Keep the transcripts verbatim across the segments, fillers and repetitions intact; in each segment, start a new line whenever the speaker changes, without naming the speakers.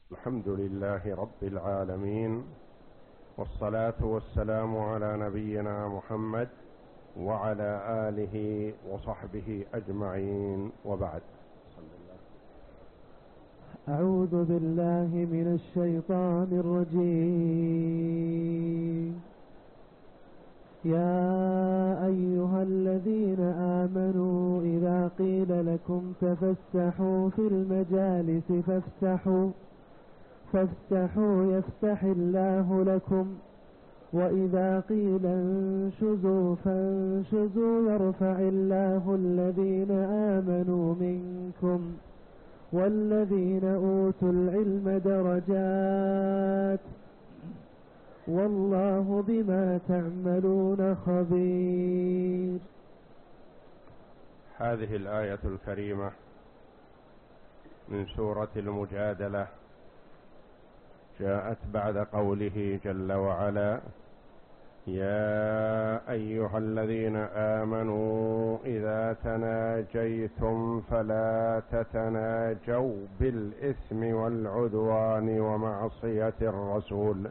الحمد لله رب العالمين، والصلاة والسلام على نبينا محمد وعلى آله وصحبه أجمعين، وبعد.
أعوذ بالله من الشيطان الرجيم. يا أيها الذين آمنوا إذا قيل لكم تفسحوا في المجالس فافسحوا فافسحوا يفسح الله لكم، وإذا قيل انشزوا فانشزوا يرفع الله الذين آمنوا منكم والذين أوتوا العلم درجات، والله بما تعملون خبير.
هذه الآية الكريمة من سورة المجادلة جاءت بعد قوله جل وعلا: يا أيها الذين آمنوا إذا تناجيتم فلا تتناجوا بالإثم والعدوان ومعصية الرسول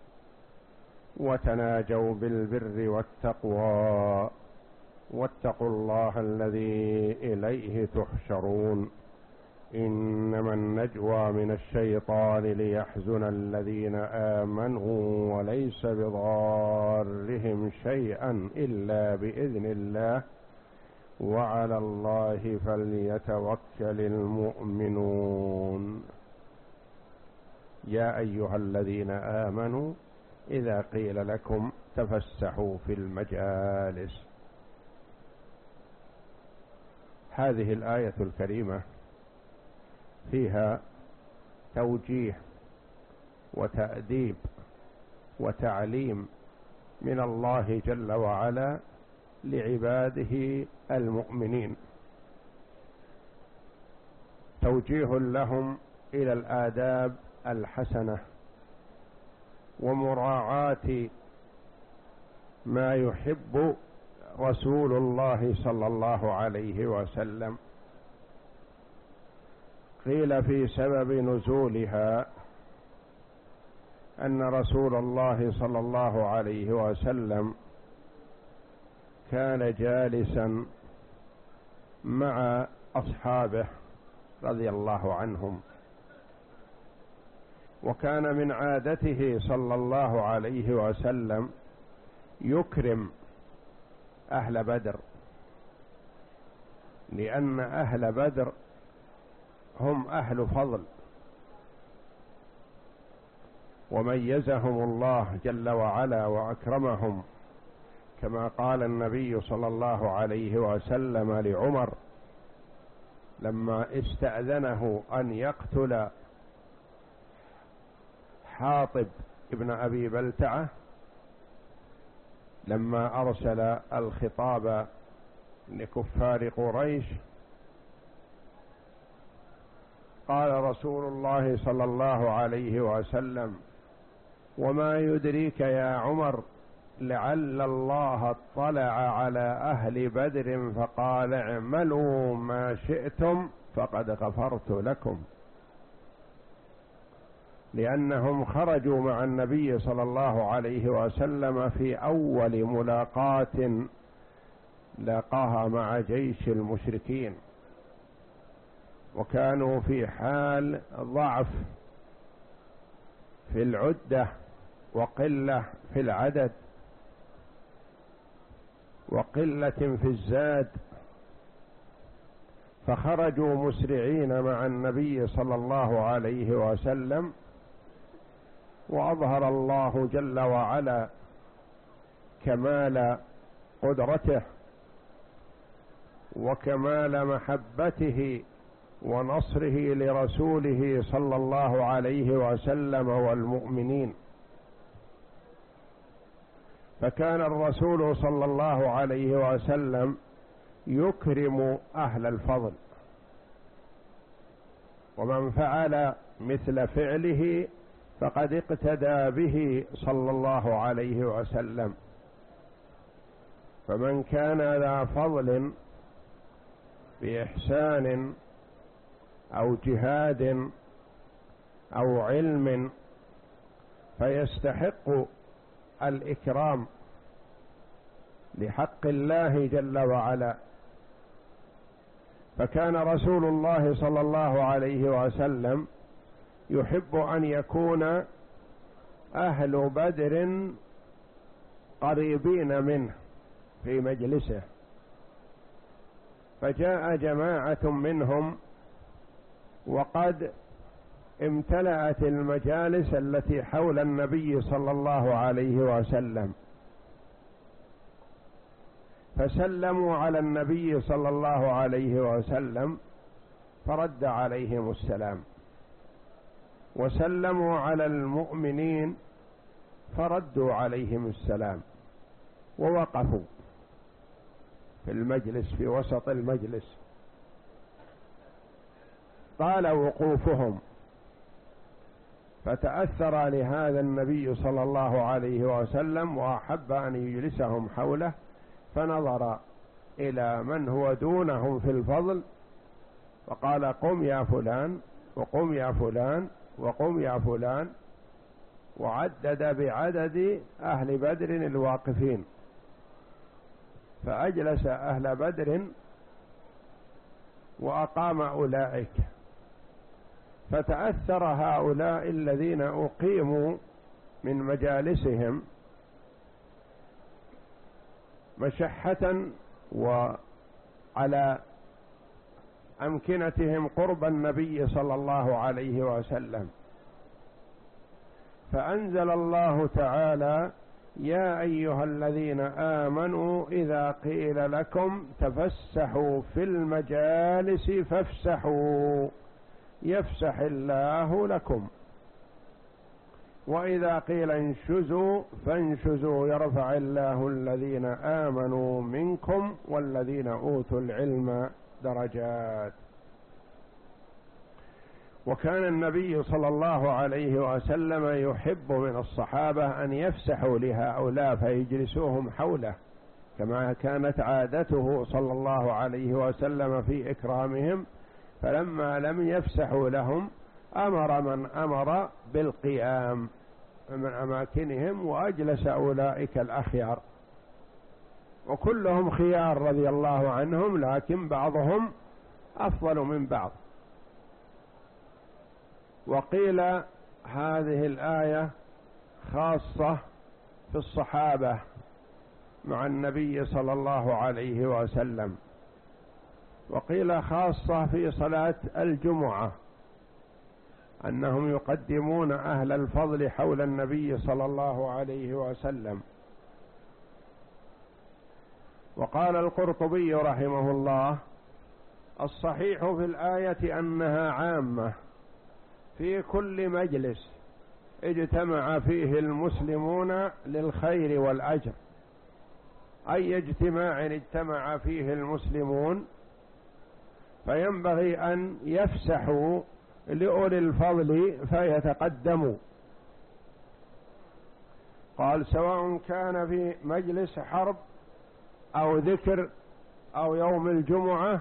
وتناجوا بالبر والتقوى واتقوا الله الذي إليه تحشرون، إنما النجوى من الشيطان ليحزن الذين آمنوا وليس بضارهم شيئا إلا بإذن الله وعلى الله فليتوكل المؤمنون. يا أيها الذين آمنوا إذا قيل لكم تفسحوا في المجالس. هذه الآية الكريمة فيها توجيه وتأديب وتعليم من الله جل وعلا لعباده المؤمنين، توجيه لهم إلى الآداب الحسنة ومراعاة ما يحب رسول الله صلى الله عليه وسلم. قيل في سبب نزولها أن رسول الله صلى الله عليه وسلم كان جالسا مع أصحابه رضي الله عنهم، وكان من عادته صلى الله عليه وسلم يكرم أهل بدر، لأن أهل بدر هم أهل فضل وميزهم الله جل وعلا وأكرمهم، كما قال النبي صلى الله عليه وسلم لعمر لما استأذنه أن يقتل حاطب ابن أبي بلتعة، لما أرسل الخطاب لكفار قريش، قال رسول الله صلى الله عليه وسلم: وما يدريك يا عمر لعل الله اطلع على أهل بدر فقال اعملوا ما شئتم فقد غفرت لكم، لأنهم خرجوا مع النبي صلى الله عليه وسلم في أول ملاقاة لاقاها مع جيش المشركين، وكانوا في حال ضعف في العدة وقلة في العدد وقلة في الزاد، فخرجوا مسرعين مع النبي صلى الله عليه وسلم، وأظهر الله جل وعلا كمال قدرته وكمال محبته ونصره لرسوله صلى الله عليه وسلم والمؤمنين. فكان الرسول صلى الله عليه وسلم يكرم أهل الفضل، ومن فعل مثل فعله فقد اقتدى به صلى الله عليه وسلم. فمن كان ذا فضل بإحسان أو جهاد أو علم فيستحق الإكرام لحق الله جل وعلا. فكان رسول الله صلى الله عليه وسلم يحب أن يكون أهل بدر قريبين منه في مجلسه، فجاء جماعة منهم وقد امتلأت المجالس التي حول النبي صلى الله عليه وسلم، فسلموا على النبي صلى الله عليه وسلم فرد عليهم السلام، وسلموا على المؤمنين فردوا عليهم السلام، ووقفوا في المجلس في وسط المجلس. طال وقوفهم فتأثر لهذا النبي صلى الله عليه وسلم وأحب أن يجلسهم حوله، فنظر إلى من هو دونهم في الفضل فقال: قم يا فلان وقم يا فلان وقم يا فلان، وعدد بعدد أهل بدر الواقفين، فأجلس أهل بدر وأقام أولئك، فتأثر هؤلاء الذين أقيموا من مجالسهم مشحة وعلى أمكنتهم قرب النبي صلى الله عليه وسلم، فأنزل الله تعالى: يا أيها الذين آمنوا إذا قيل لكم تفسحوا في المجالس فافسحوا يفسح الله لكم، وإذا قيل انشزوا فانشزوا يرفع الله الذين آمنوا منكم والذين أوتوا العلم درجات. وكان النبي صلى الله عليه وسلم يحب من الصحابة أن يفسحوا لهؤلاء فيجلسوهم حوله، كما كانت عادته صلى الله عليه وسلم في إكرامهم، فلما لم يفسحوا لهم أمر من أمر بالقيام من أماكنهم وأجلس أولئك الأخيار، وكلهم خيار رضي الله عنهم، لكن بعضهم أفضل من بعض. وقيل هذه الآية خاصة في الصحابة مع النبي صلى الله عليه وسلم، وقيل خاصة في صلاة الجمعة، أنهم يقدمون أهل الفضل حول النبي صلى الله عليه وسلم. وقال القرطبي رحمه الله: الصحيح في الآية أنها عامة في كل مجلس اجتمع فيه المسلمون للخير والأجر، أي اجتماع اجتمع فيه المسلمون فينبغي أن يفسحوا لأولي الفضل فيتقدموا. قال: سواء كان في مجلس حرب أو ذكر أو يوم الجمعة.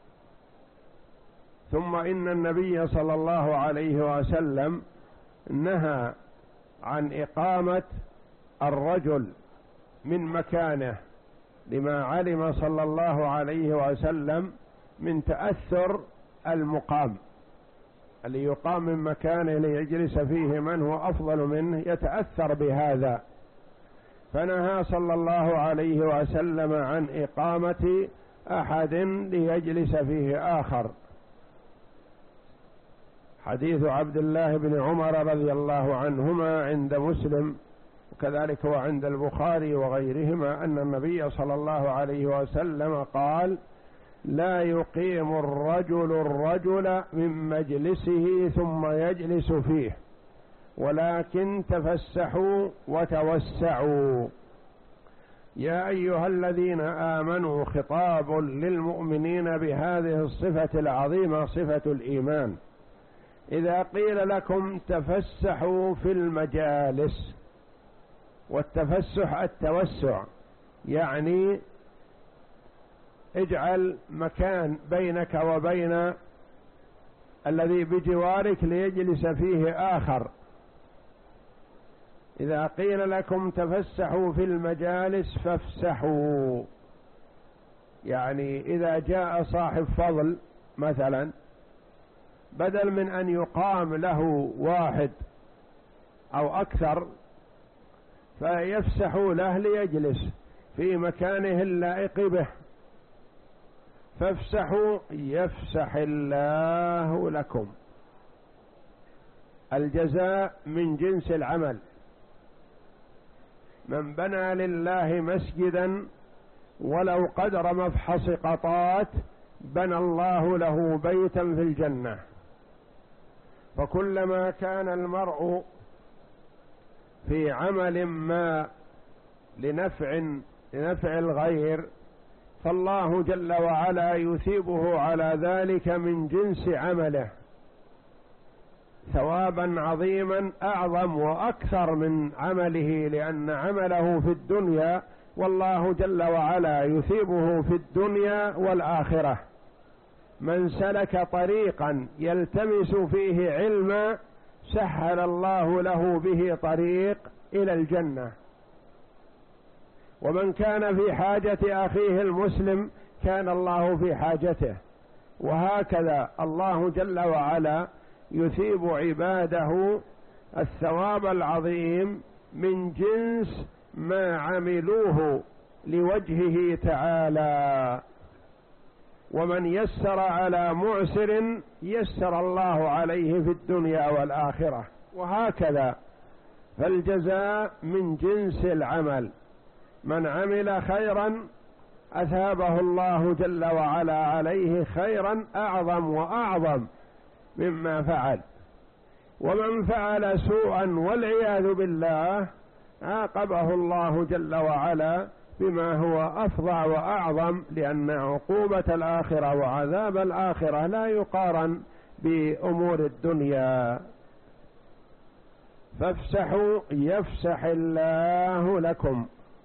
ثم إن النبي صلى الله عليه وسلم نهى عن إقامة الرجل من مكانه، لما علم صلى الله عليه وسلم من تأثر المقام، اللي يقام من مكانه ليجلس فيه من هو أفضل منه يتأثر بهذا، فنهى صلى الله عليه وسلم عن إقامة أحد ليجلس فيه آخر. حديث عبد الله بن عمر رضي الله عنهما عند مسلم وكذلك وعند البخاري وغيرهما أن النبي صلى الله عليه وسلم قال: لا يقيم الرجل الرجل من مجلسه ثم يجلس فيه، ولكن تفسحوا وتوسعوا. يا أيها الذين آمنوا خطاب للمؤمنين بهذه الصفة العظيمة، صفة الإيمان. إذا قيل لكم تفسحوا في المجالس، والتفسح التوسع، يعني اجعل مكان بينك وبين الذي بجوارك ليجلس فيه آخر. إذا قيل لكم تفسحوا في المجالس فافسحوا، يعني إذا جاء صاحب فضل مثلا، بدل من أن يقام له واحد أو أكثر فيفسحوا له ليجلس في مكانه اللائق به. فافسحوا يفسح الله لكم. الجزاء من جنس العمل. من بنى لله مسجدا ولو قدر مفحص قطات بنى الله له بيتا في الجنة. فكلما كان المرء في عمل ما لنفع لنفع الغير فالله جل وعلا يثيبه على ذلك من جنس عمله ثوابا عظيما أعظم وأكثر من عمله، لأن عمله في الدنيا والله جل وعلا يثيبه في الدنيا والآخرة. من سلك طريقا يلتمس فيه علما سهل الله له به طريق إلى الجنة. ومن كان في حاجة أخيه المسلم كان الله في حاجته. وهكذا الله جل وعلا يثيب عباده الثواب العظيم من جنس ما عملوه لوجهه تعالى. ومن يسر على معسر يسر الله عليه في الدنيا والآخرة، وهكذا. فالجزاء من جنس العمل. من عمل خيرا أثابه الله جل وعلا عليه خيرا أعظم وأعظم مما فعل. ومن فعل سوءا والعياذ بالله عاقبه الله جل وعلا بما هو أفظع وأعظم، لأن عقوبة الآخرة وعذاب الآخرة لا يقارن بأمور الدنيا. فافسحوا يفسح الله لكم.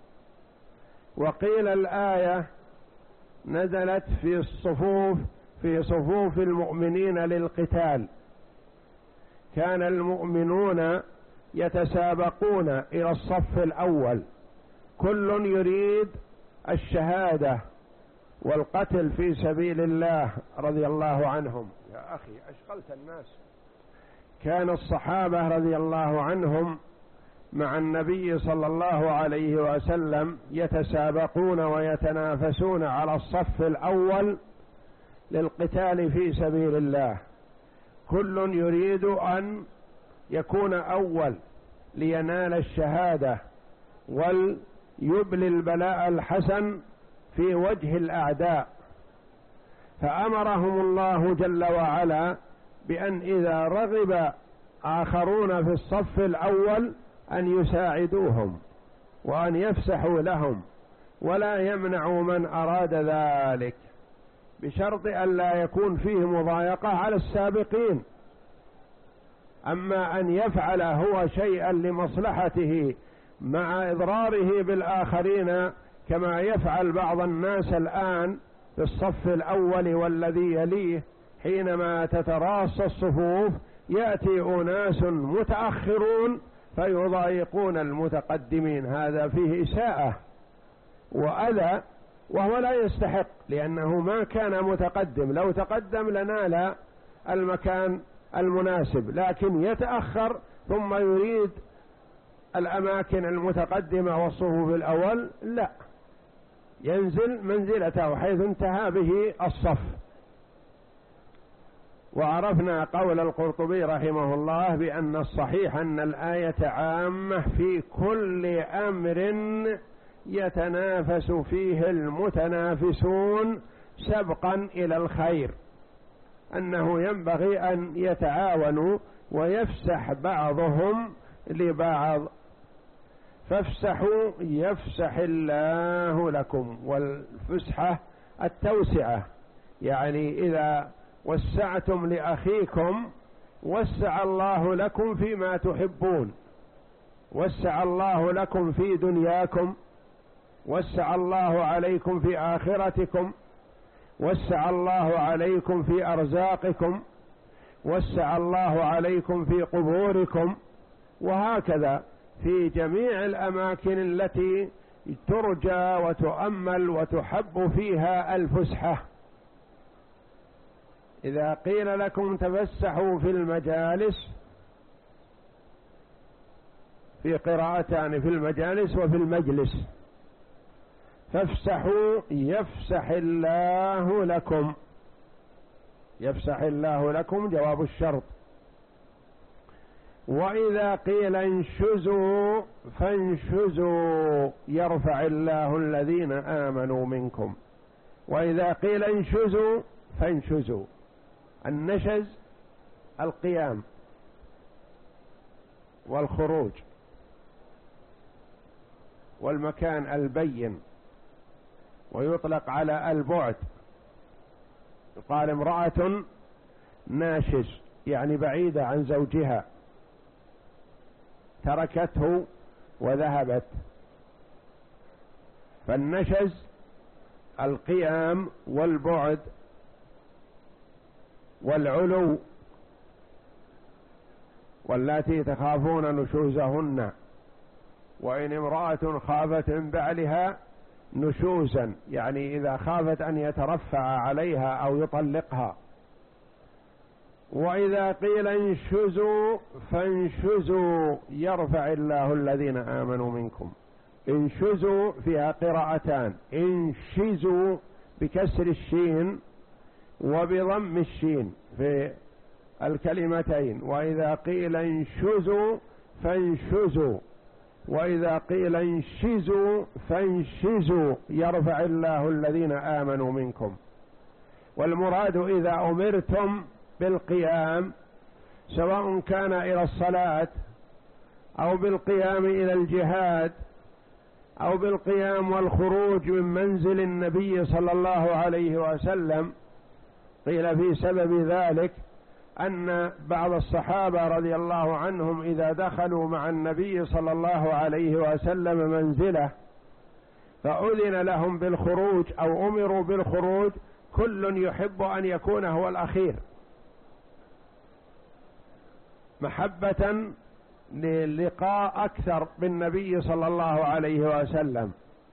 وقيل الآية نزلت في الصفوف في صفوف المؤمنين للقتال. كان المؤمنون يتسابقون إلى الصف الأول، كل يريد الشهادة والقتل في سبيل الله رضي الله عنهم. يا أخي أشغلت الناس. كان الصحابة رضي الله عنهم مع النبي صلى الله عليه وسلم يتسابقون ويتنافسون على الصف الأول للقتال في سبيل الله. كل يريد أن يكون أول لينال الشهادة وليبلي البلاء الحسن في وجه الأعداء. فأمرهم الله جل وعلا بأن إذا رغب آخرون في الصف الأول أن يساعدوهم وأن يفسحوا لهم ولا يمنعوا من أراد ذلك، بشرط أن لا يكون فيه مضايقة على السابقين. أما أن يفعل هو شيئا لمصلحته مع إضراره بالآخرين كما يفعل بعض الناس الآن في الصف الأول والذي يليه، حينما تتراص الصفوف يأتي أناس متأخرون فيضايقون المتقدمين. هذا فيه إساءة وأذى وهو لا يستحق، لأنه ما كان متقدم. لو تقدم لنال المكان المناسب، لكن يتأخر ثم يريد الأماكن المتقدمة والصفوف الأول، لا، ينزل منزلته حيث انتهى به الصف. وعرفنا قول القرطبي رحمه الله بأن الصحيح أن الآية عامة في كل أمر يتنافس فيه المتنافسون سبقا إلى الخير، أنه ينبغي أن يتعاونوا ويفسح بعضهم لبعض. فافسحوا يفسح الله لكم. والفسحة التوسعة، يعني إذا وسعتم لأخيكم وسع الله لكم فيما تحبون، وسع الله لكم في دنياكم، وسع الله عليكم في آخرتكم، وسع الله عليكم في أرزاقكم. وسع الله عليكم في قبوركم، وهكذا في جميع الأماكن التي ترجى وتؤمل وتحب فيها الفسحة. إذا قيل لكم تفسحوا في المجالس، في قراءتان، في المجالس وفي المجلس، فافسحوا يفسح الله لكم. يفسح الله لكم جواب الشرط. وإذا قيل انشزوا فانشزوا يرفع الله الذين آمنوا منكم. وإذا قيل انشزوا فانشزوا. النشز القيام والخروج والمكان البين، ويطلق على البعد. قال امرأة ناشز يعني بعيدة عن زوجها، تركته وذهبت. فالنشز القيام والبعد والعلو. واللاتي تخافون نشوزهن، وإن امرأة خافت من بعلها نشوزا يعني إذا خافت أن يترفع عليها أو يطلقها. وإذا قيل انشزوا فانشزوا يرفع الله الذين آمنوا منكم. انشزوا فيها قراءتان، انشزوا بكسر الشين وبضم الشين في الكلمتين. وإذا قيل انشزوا فانشزوا، وإذا قيل انشزوا فانشزوا يرفع الله الذين آمنوا منكم. والمراد إذا أمرتم بالقيام سواء كان إلى الصلاة أو بالقيام إلى الجهاد أو بالقيام والخروج من منزل النبي صلى الله عليه وسلم. قيل في سبب ذلك أن بعض الصحابة رضي الله عنهم إذا دخلوا مع النبي صلى الله عليه وسلم منزله فأذن لهم بالخروج أو أمروا بالخروج، كل يحب أن يكون هو الأخير محبة للقاء أكثر بالنبي صلى الله عليه وسلم،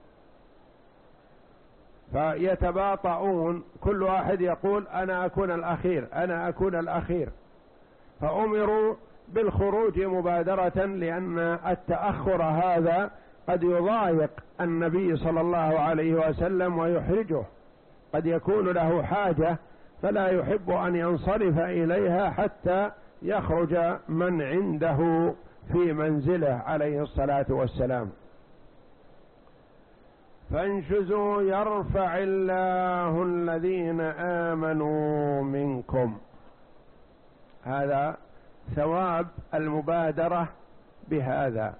فيتباطؤون، كل واحد يقول أنا أكون الأخير أنا أكون الأخير، فأمروا بالخروج مبادرة، لأن التأخر هذا قد يضايق النبي صلى الله عليه وسلم ويحرجه، قد يكون له حاجة فلا يحب أن ينصرف إليها حتى يخرج من عنده في منزله عليه الصلاة والسلام. فانشزوا يرفع الله الذين آمنوا منكم. هذا ثواب المبادرة بهذا.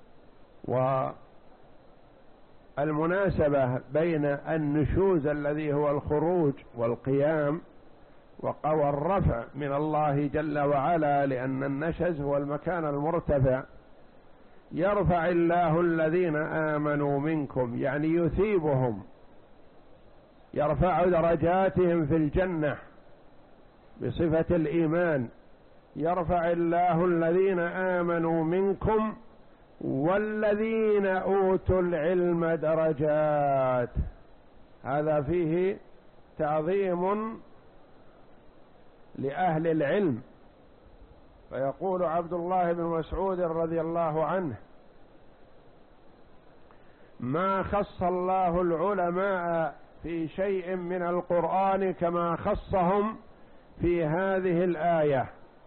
والمناسبة بين النشوز الذي هو الخروج والقيام وقوى الرفع من الله جل وعلا، لأن النشز هو المكان المرتفع. يرفع الله الذين آمنوا منكم يعني يثيبهم، يرفع درجاتهم في الجنة بصفة الإيمان. يرفع الله الذين آمنوا منكم والذين أوتوا العلم درجات. هذا فيه تعظيم لأهل العلم. فيقول عبد الله بن مسعود رضي الله عنه: ما خص الله العلماء في شيء من القرآن كما خصهم في هذه الآية.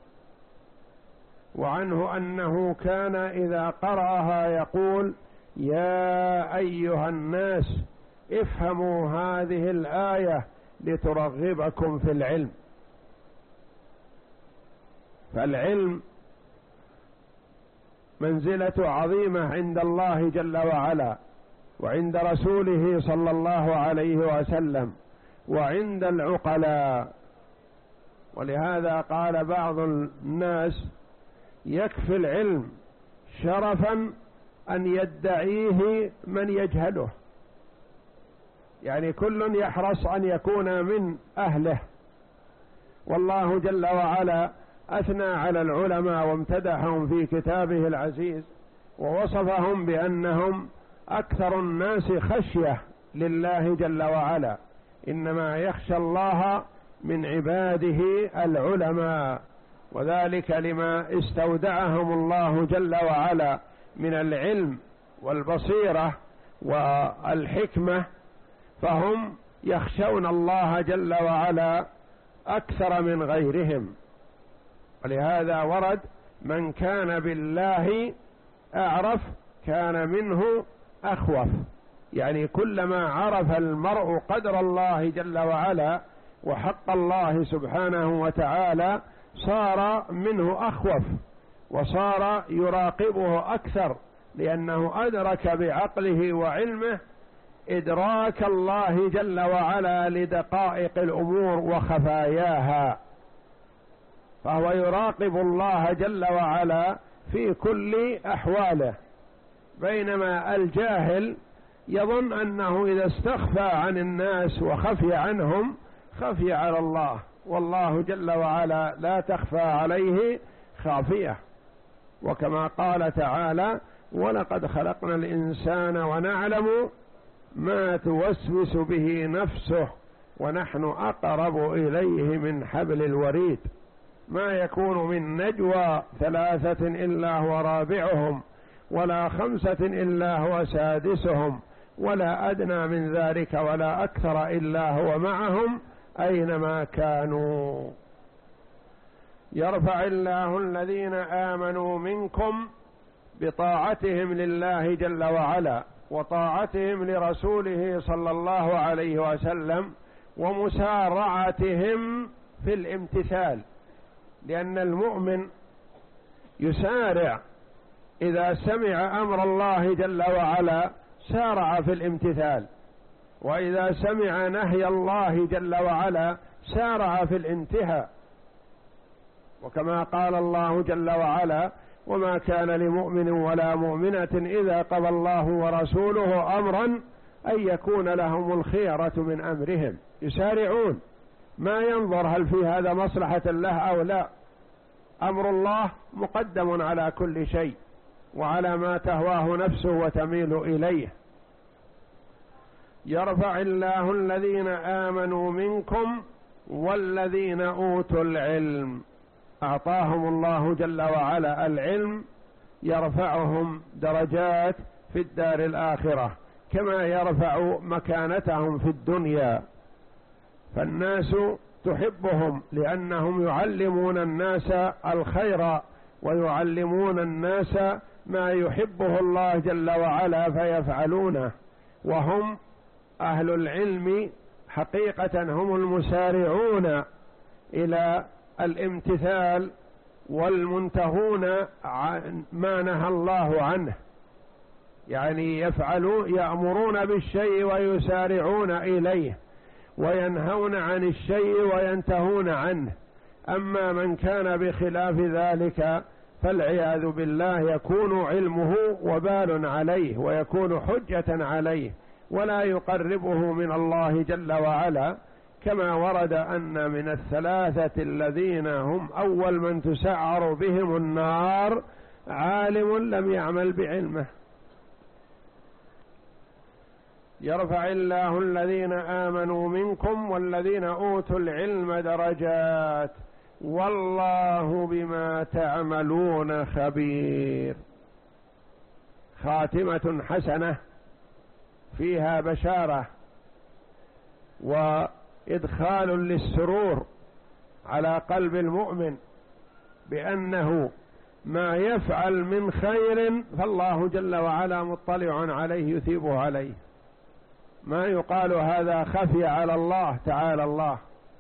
وعنه أنه كان إذا قرأها يقول: يا أيها الناس افهموا هذه الآية لترغبكم في العلم. فالعلم منزلة عظيمة عند الله جل وعلا، وعند رسوله صلى الله عليه وسلم، وعند العقلاء. ولهذا قال بعض الناس: يكفي العلم شرفا أن يدعيه من يجهله. يعني كل يحرص أن يكون من أهله، والله جل وعلا أثنى على العلماء وامتدحهم في كتابه العزيز ووصفهم بأنهم أكثر الناس خشية لله جل وعلا، إنما يخشى الله من عباده العلماء، وذلك لما استودعهم الله جل وعلا من العلم والبصيرة والحكمة، فهم يخشون الله جل وعلا أكثر من غيرهم. ولهذا ورد من كان بالله أعرف كان منه أخوف، يعني كلما عرف المرء قدر الله جل وعلا وحق الله سبحانه وتعالى صار منه أخوف وصار يراقبه أكثر، لأنه أدرك بعقله وعلمه إدراك الله جل وعلا لدقائق الأمور وخفاياها، فهو يراقب الله جل وعلا في كل أحواله، بينما الجاهل يظن أنه إذا استخفى عن الناس وخفي عنهم خفي على الله، والله جل وعلا لا تخفى عليه خافية. وكما قال تعالى: ولقد خلقنا الإنسان ونعلم ما توسوس به نفسه ونحن أقرب إليه من حبل الوريد. ما يكون من نجوى ثلاثة إلا هو رابعهم ولا خمسة إلا هو سادسهم ولا أدنى من ذلك ولا أكثر إلا هو معهم أينما كانوا. يرفع الله الذين آمنوا منكم بطاعتهم لله جل وعلا وطاعتهم لرسوله صلى الله عليه وسلم ومسارعتهم في الامتثال، لأن المؤمن يسارع إذا سمع أمر الله جل وعلا سارع في الامتثال، وإذا سمع نهي الله جل وعلا سارع في الانتهاء. وكما قال الله جل وعلا: وما كان لمؤمن ولا مؤمنة إذا قضى الله ورسوله أمرا أن يكون لهم الخيرة من أمرهم. يسارعون، ما ينظر هل في هذا مصلحة له أو لا، أمر الله مقدم على كل شيء وعلى ما تهواه نفسه وتميل إليه. يرفع الله الذين آمنوا منكم والذين أوتوا العلم، أعطاهم الله جل وعلا العلم يرفعهم درجات في الدار الآخرة كما يرفع مكانتهم في الدنيا، فالناس تحبهم لأنهم يعلمون الناس الخير ويعلمون الناس ما يحبه الله جل وعلا فيفعلونه، وهم أهل العلم حقيقة هم المسارعون إلى الامتثال والمنتهون عن ما نهى الله عنه، يعني يفعلون يأمرون بالشيء ويسارعون إليه وينهون عن الشيء وينتهون عنه. أما من كان بخلاف ذلك فالعياذ بالله يكون علمه وبال عليه ويكون حجة عليه ولا يقربه من الله جل وعلا، كما ورد أن من الثلاثة الذين هم أول من تسعر بهم النار عالم لم يعمل بعلمه. يرفع الله الذين آمنوا منكم والذين أوتوا العلم درجات والله بما تعملون خبير. خاتمة حسنة فيها بشارة وإدخال للسرور على قلب المؤمن بأنه ما يفعل من خير فالله جل وعلا مطلع عليه يثيبه عليه، ما يقال هذا خفي على الله تعالى الله.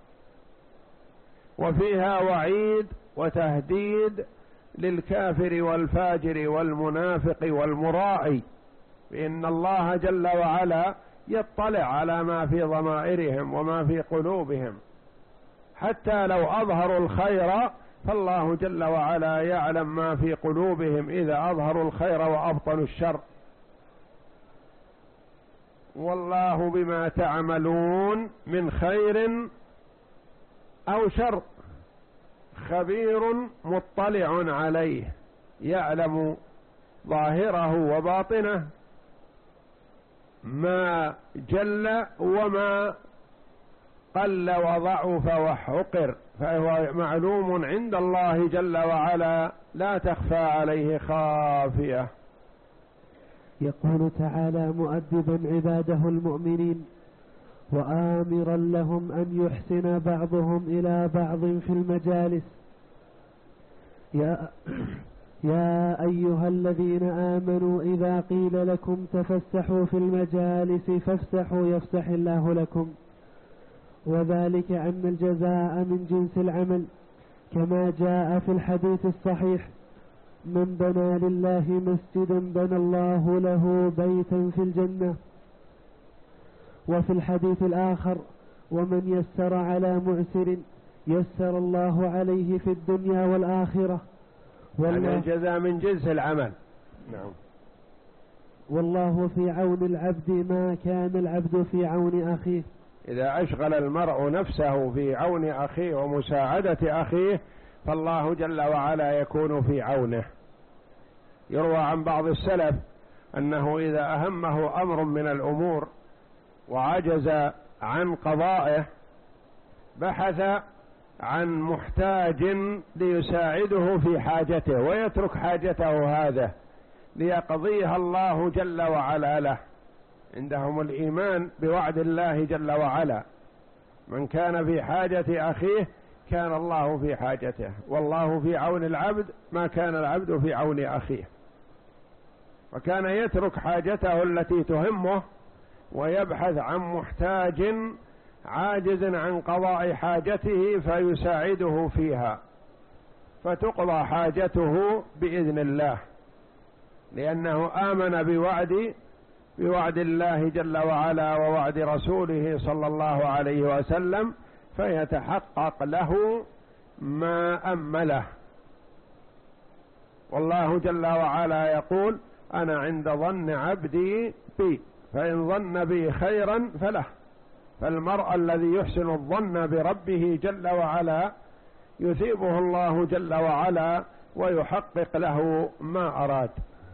وفيها وعيد وتهديد للكافر والفاجر والمنافق والمرائي، بأن الله جل وعلا يطلع على ما في ضمائرهم وما في قلوبهم، حتى لو أظهروا الخير فالله جل وعلا يعلم ما في قلوبهم إذا أظهروا الخير وأبطلوا الشر. والله بما تعملون من خير أو شر خبير مطلع عليه، يعلم ظاهره وباطنه، ما جل وما قل وضعف وحقر، فهو معلوم عند الله جل وعلا، لا تخفى عليه خافية.
يقول تعالى مؤدبا عباده المؤمنين وآمرا لهم أن يحسن بعضهم إلى بعض في المجالس: يا, يا أيها الذين آمنوا إذا قيل لكم تفسحوا في المجالس فافسحوا يفسح الله لكم، وذلك أن الجزاء من جنس العمل، كما جاء في الحديث الصحيح: من بنى لله مسجدا بنى الله له بيتا في الجنة. وفي الحديث الآخر: ومن يسر على معسر يسر الله عليه في الدنيا والآخرة.
يعني الجزاء من جنس العمل. نعم.
والله في عون العبد ما كان العبد في عون أخيه.
إذا أشغل المرء نفسه في عون أخيه ومساعدة أخيه فالله جل وعلا يكون في عونه. يروى عن بعض السلف أنه إذا أهمه أمر من الأمور وعجز عن قضائه بحث عن محتاج ليساعده في حاجته ويترك حاجته هذا ليقضيها الله جل وعلا له. عندهم الإيمان بوعد الله جل وعلا: من كان في حاجة أخيه كان الله في حاجته، والله في عون العبد ما كان العبد في عون أخيه. وكان يترك حاجته التي تهمه ويبحث عن محتاج عاجز عن قضاء حاجته فيساعده فيها، فتقضى حاجته بإذن الله، لأنه آمن بوعد بوعد الله جل وعلا ووعد رسوله صلى الله عليه وسلم، فيتحقق له ما أمله. والله جل وعلا يقول: أنا عند ظن عبدي بي، فإن ظن بي خيرا فله. فالمرء الذي يحسن الظن بربه جل وعلا يثيبه الله جل وعلا ويحقق له ما أراد.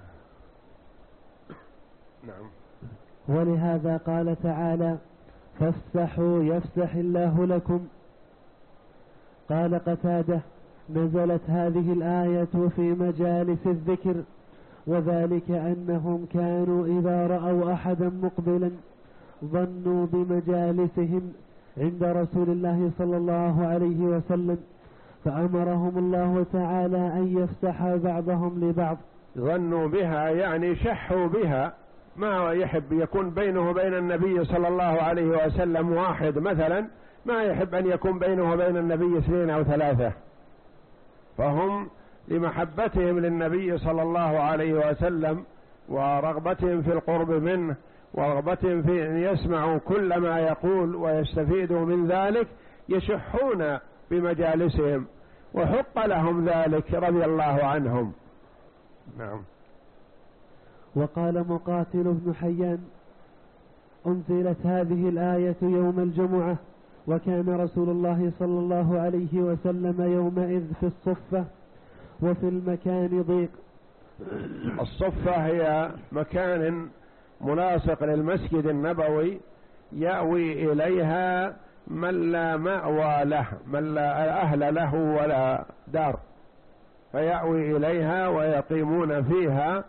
نعم.
ولهذا قال تعالى: فافسحوا يفسح الله لكم. قال قتادة: نزلت هذه الآية في مجالس الذكر، وذلك أنهم كانوا إذا رأوا أحدا مقبلا ظنوا بمجالسهم عند رسول الله صلى الله عليه وسلم، فأمرهم الله تعالى أن يفسح بعضهم لبعض.
ظنوا بها يعني شحوا بها، ما يحب يكون بينه وبين النبي صلى الله عليه وسلم واحد مثلا، ما يحب أن يكون بينه وبين النبي اثنين أو ثلاثة، فهم لمحبتهم للنبي صلى الله عليه وسلم ورغبتهم في القرب منه ورغبتهم في أن يسمعوا كل ما يقول ويستفيدوا من ذلك يشحون بمجالسهم، وحق لهم ذلك رضي الله عنهم. نعم.
وقال مقاتل بن حيان: أنزلت هذه الآية يوم الجمعة، وكان رسول الله صلى الله عليه وسلم يومئذ في الصفة وفي المكان ضيق.
الصفة هي مكان ملاصق للمسجد النبوي يأوي إليها من لا مأوى له، من لا أهل له ولا دار، فيأوي إليها ويقيمون فيها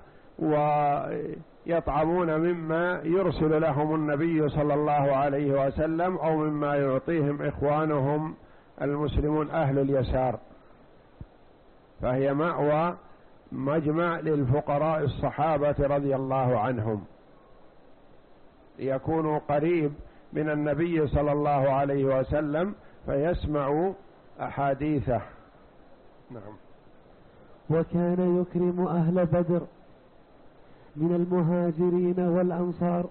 ويطعمون مما يرسل لهم النبي صلى الله عليه وسلم أو مما يعطيهم إخوانهم المسلمون أهل اليسار، فهي مأوى مجمع للفقراء الصحابة رضي الله عنهم ليكونوا قريب من النبي صلى الله عليه وسلم فيسمعوا أحاديثه. نعم.
وكان يكرم أهل بدر من المهاجرين والأنصار،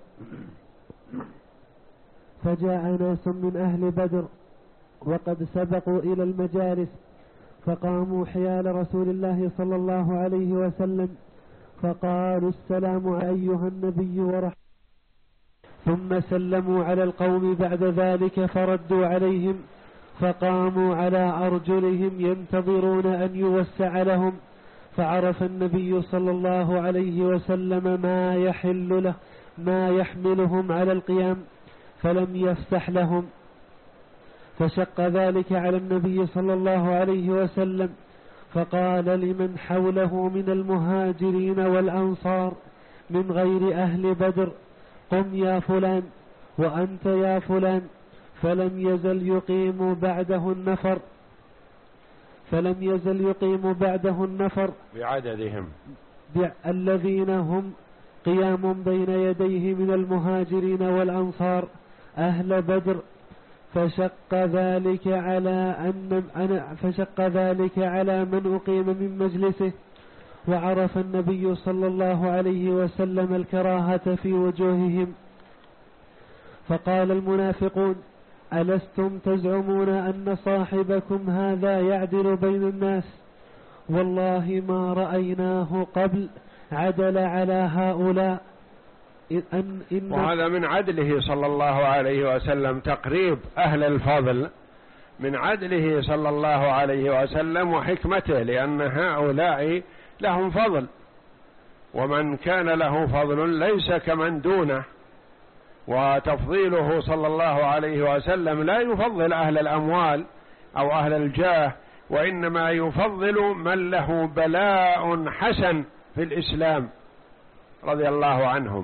فجاء ناس من أهل بدر وقد سبقوا إلى المجالس، فقاموا حيال رسول الله صلى الله عليه وسلم فقالوا: السلام أيها النبي ورحمة، ثم سلموا على القوم بعد ذلك فردوا عليهم فقاموا على أرجلهم ينتظرون أن يوسع لهم، فعرف النبي صلى الله عليه وسلم ما يحل له ما يحملهم على القيام فلم يفسح لهم، فشق ذلك على النبي صلى الله عليه وسلم، فقال لمن حوله من المهاجرين والأنصار من غير أهل بدر: قم يا فلان، وأنت يا فلان. فلم يزل يقيم بعده النفر فلم يزل يقيم بعده النفر
بعددهم
الذين هم قيام بين يديه من المهاجرين والأنصار أهل بدر، فشق ذلك على أن فشق ذلك على من أقيم من مجلسه. وعرف النبي صلى الله عليه وسلم الكراهة في وجوههم، فقال المنافقون: ألستم تزعمون أن صاحبكم هذا يعدل بين الناس؟ والله ما رأيناه قبل عدل على هؤلاء. إن إن
وهذا من عدله صلى الله عليه وسلم، تقريب أهل الفضل من عدله صلى الله عليه وسلم وحكمته، لأن هؤلاء لهم فضل، ومن كان له فضل ليس كمن دونه. وتفضيله صلى الله عليه وسلم لا يفضل أهل الأموال أو أهل الجاه، وإنما يفضل من له بلاء حسن في الإسلام رضي الله عنهم،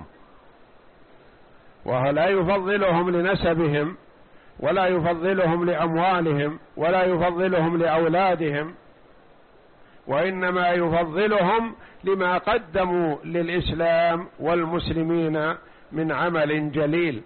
ولا يفضلهم لنسبهم، ولا يفضلهم لأموالهم، ولا يفضلهم لأولادهم، وإنما يفضلهم لما قدموا للإسلام والمسلمين من عمل جليل.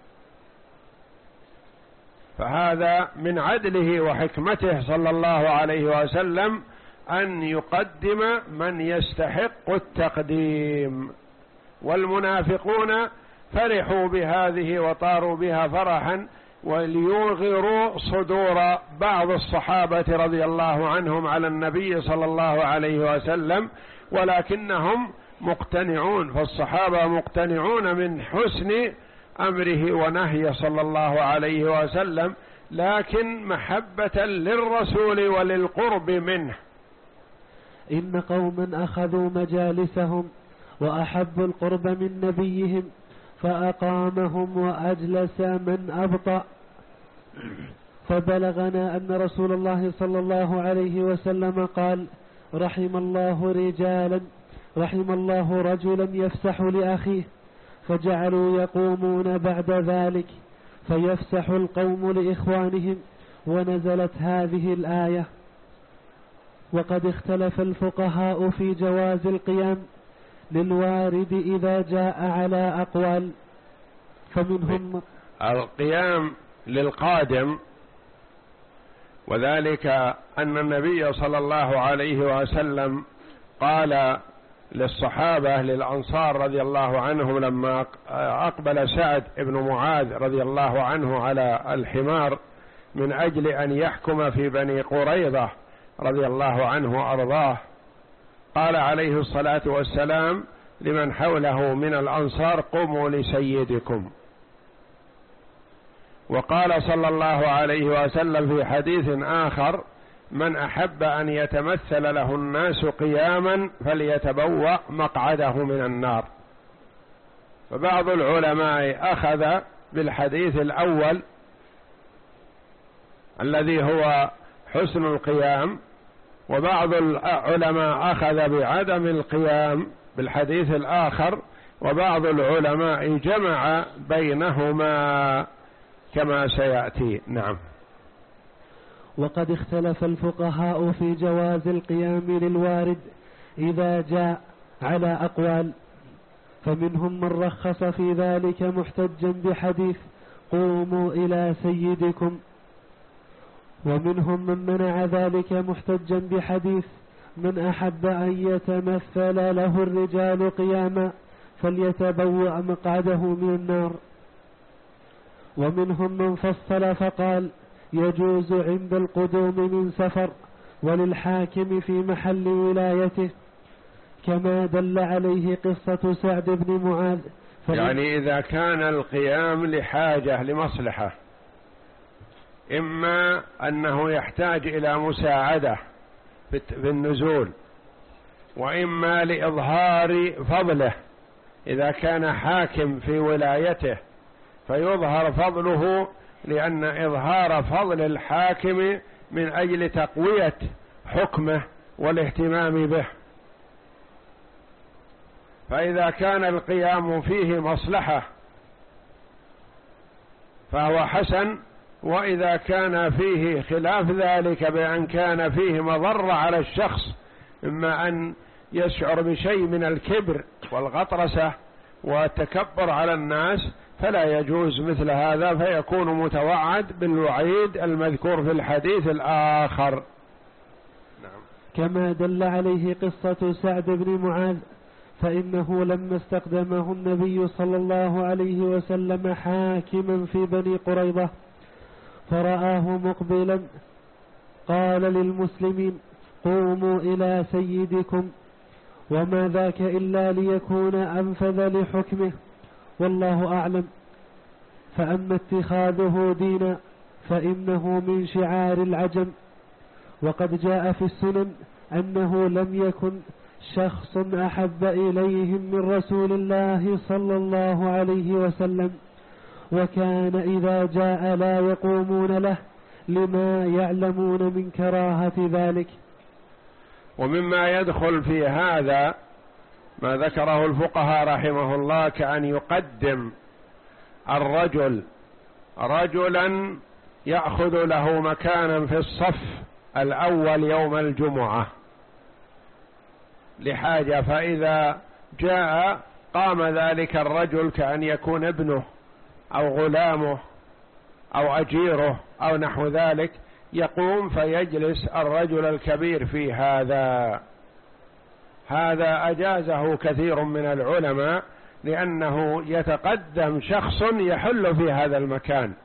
فهذا من عدله وحكمته صلى الله عليه وسلم أن يقدم من يستحق التقديم. والمنافقون فرحوا بهذه وطاروا بها فرحا وليوغروا صدور بعض الصحابة رضي الله عنهم على النبي صلى الله عليه وسلم، ولكنهم مقتنعون، فالصحابة مقتنعون من حسن أمره ونهيه صلى الله عليه وسلم، لكن محبة للرسول وللقرب منه.
إن قوما أخذوا مجالسهم وأحبوا القرب من نبيهم فأقامهم وأجلس من أبطأ. فبلغنا أن رسول الله صلى الله عليه وسلم قال: رحم الله رجالا رحم الله رجلا يفسح لأخيه. فجعلوا يقومون بعد ذلك فيفسح القوم لإخوانهم، ونزلت هذه الآية: وقد اختلف الفقهاء في جواز القيام للوارد إذا جاء على أقوال، فمنهم
القيام للقادم، وذلك أن النبي صلى الله عليه وسلم قال للصحابة للأنصار رضي الله عنهم لما أقبل سعد بن معاذ رضي الله عنه على الحمار من أجل أن يحكم في بني قريظة رضي الله عنه وأرضاه، قال عليه الصلاة والسلام لمن حوله من الأنصار: قوموا لسيدكم. وقال صلى الله عليه وسلم في حديث آخر: من أحب أن يتمثل له الناس قياما فليتبوأ مقعده من النار. فبعض العلماء أخذ بالحديث الأول الذي هو حسن القيام، وبعض العلماء أخذ بعدم القيام بالحديث الآخر، وبعض العلماء جمع بينهما كما سيأتي. نعم.
وقد اختلف الفقهاء في جواز القيام للوارد إذا جاء على أقوال، فمنهم من رخص في ذلك محتجا بحديث: قوموا إلى سيدكم، ومنهم من منع ذلك محتجا بحديث: من أحب أن يتمثل له الرجال قياما فليتبوأ مقعده من النار. ومنهم من فصل فقال: يجوز عند القدوم من سفر وللحاكم في محل ولايته، كما دل عليه قصة سعد بن معاذ.
يعني إذا كان القيام لحاجة لمصلحة إما أنه يحتاج إلى مساعدة في النزول، وإما لإظهار فضله إذا كان حاكم في ولايته فيظهر فضله، لأن إظهار فضل الحاكم من أجل تقوية حكمه والاهتمام به. فإذا كان القيام فيه مصلحة فهو حسن، وإذا كان فيه خلاف ذلك بأن كان فيه مضرة على الشخص، إما أن يشعر بشيء من الكبر والغطرسة والتكبر على الناس، فلا يجوز مثل هذا، فيكون متوعد بالوعيد المذكور في الحديث الآخر.
نعم. كما دل عليه قصة سعد بن معاذ، فإنه لما استخدمه النبي صلى الله عليه وسلم حاكما في بني قريظة فرآه مقبلا قال للمسلمين: قوموا إلى سيدكم، وما ذاك إلا ليكون أنفذ لحكمه، والله أعلم. فأما اتخاذه دينا فإنه من شعار العجم. وقد جاء في السنن أنه لم يكن شخص أحب إليهم من رسول الله صلى الله عليه وسلم، وكان إذا جاء لا يقومون له لما يعلمون من كراهة ذلك.
ومما يدخل في هذا ما ذكره الفقهاء رحمه الله، كأن يقدم الرجل رجلا يأخذ له مكانا في الصف الأول يوم الجمعة لحاجة، فإذا جاء قام ذلك الرجل كأن يكون ابنه أو غلامه أو أجيره أو نحو ذلك، يقوم فيجلس الرجل الكبير في هذا. هذا أجازه كثير من العلماء، لأنه يتقدم شخص يحل في هذا المكان،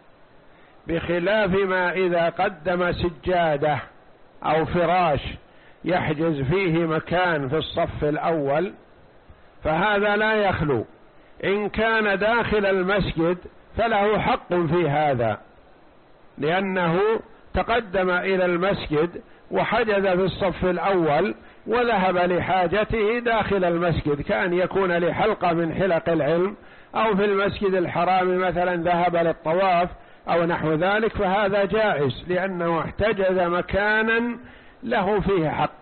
بخلاف ما إذا قدم سجادة أو فراش يحجز فيه مكان في الصف الأول، فهذا لا يخلو. إن كان داخل المسجد فله حق في هذا، لأنه تقدم إلى المسجد وحجز في الصف الأول وذهب لحاجته داخل المسجد، كأن يكون لحلقة من حلق العلم، أو في المسجد الحرام مثلا ذهب للطواف أو نحو ذلك، فهذا جائز لأنه احتجز مكانا له فيه حق،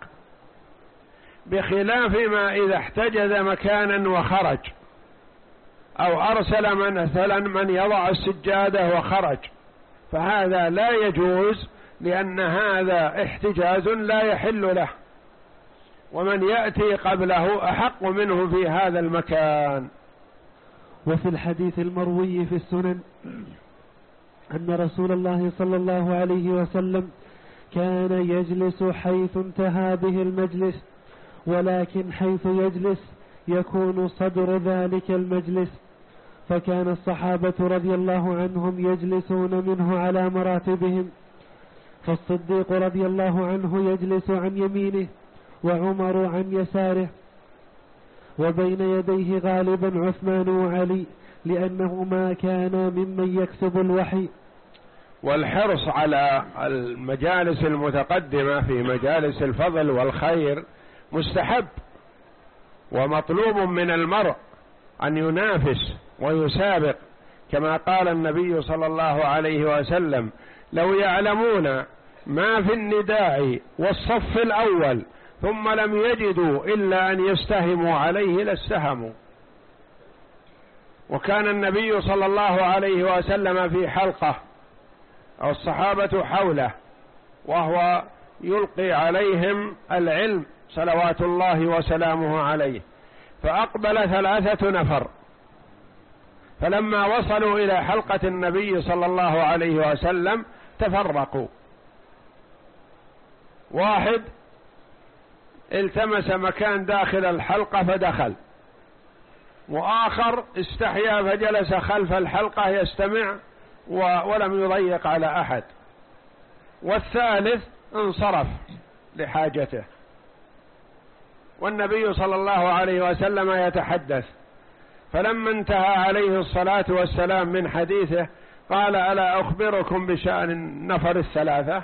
بخلاف ما إذا احتجز مكانا وخرج، أو أرسل مثلا من يضع السجادة وخرج، فهذا لا يجوز، لأن هذا احتجاز لا يحل له، ومن يأتي قبله أحق منه في هذا المكان.
وفي الحديث المروي في السنن أن رسول الله صلى الله عليه وسلم كان يجلس حيث انتهى به المجلس، ولكن حيث يجلس يكون صدر ذلك المجلس، فكان الصحابة رضي الله عنهم يجلسون منه على مراتبهم، فالصديق رضي الله عنه يجلس عن يمينه، وعمر عن يساره، وبين يديه غالبا عثمان وعلي، لأنهما كانا ممن يكسب الوحي.
والحرص على المجالس المتقدمة في مجالس الفضل والخير مستحب ومطلوب من المرء أن ينافس ويسابق، كما قال النبي صلى الله عليه وسلم: لو يعلمون ما في النداء والصف الأول ثم لم يجدوا إلا أن يستهموا عليه لاستهموا. وكان النبي صلى الله عليه وسلم في حلقة أو الصحابة حوله وهو يلقي عليهم العلم صلوات الله وسلامه عليه، فأقبل ثلاثة نفر، فلما وصلوا إلى حلقة النبي صلى الله عليه وسلم تفرقوا، واحد التمس مكان داخل الحلقة فدخل، وآخر استحيا فجلس خلف الحلقة يستمع ولم يضيق على أحد، والثالث انصرف لحاجته، والنبي صلى الله عليه وسلم يتحدث. فلما انتهى عليه الصلاة والسلام من حديثه قال ألا أخبركم بشأن النفر الثلاثة؟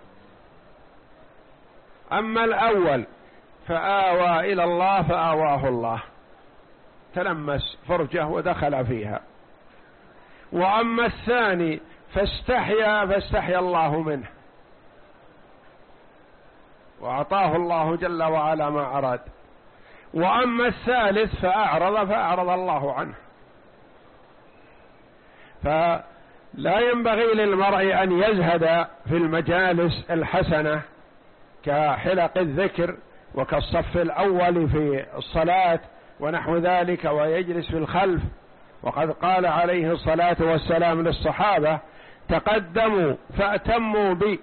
أما الأول فآوى إلى الله فآواه الله، تلمس فرجه ودخل فيها. وأما الثاني فاستحيا فاستحيا الله منه وأعطاه الله جل وعلا ما أراد. وأما الثالث فأعرض فأعرض الله عنه. فلا ينبغي للمرء أن يزهد في المجالس الحسنة كحلق الذكر وكالصف الأول في الصلاة ونحو ذلك ويجلس في الخلف. وقد قال عليه الصلاة والسلام للصحابة: تقدموا فأتموا بي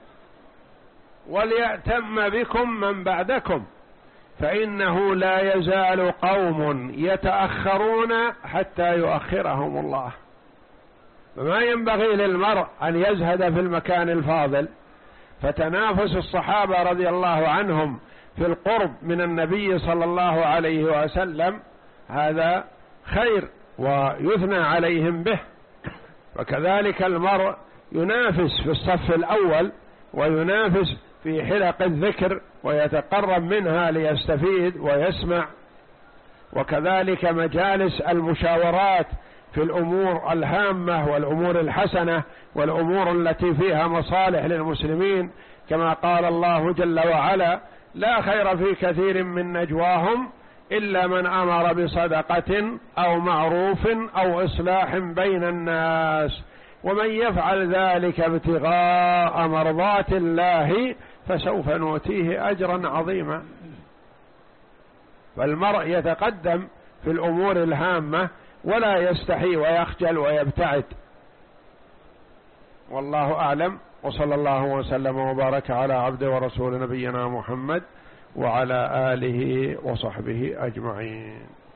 وليأتم بكم من بعدكم، فإنه لا يزال قوم يتأخرون حتى يؤخرهم الله. فما ينبغي للمرء أن يزهد في المكان الفاضل. فتنافس الصحابة رضي الله عنهم في القرب من النبي صلى الله عليه وسلم هذا خير ويثنى عليهم به. وكذلك المرء ينافس في الصف الأول وينافس في حلق الذكر ويتقرب منها ليستفيد ويسمع. وكذلك مجالس المشاورات في الأمور الهامة والأمور الحسنة والأمور التي فيها مصالح للمسلمين، كما قال الله جل وعلا: لا خير في كثير من نجواهم إلا من أمر بصدقة أو معروف أو إصلاح بين الناس ومن يفعل ذلك ابتغاء مرضات الله فسوف نؤتيه أجرا عظيما. فالمرء يتقدم في الأمور الهامة ولا يستحي ويخجل ويبتعد. والله أعلم، وصلى الله وسلم وبارك على عبده ورسول نبينا محمد وعلى آله وصحبه أجمعين.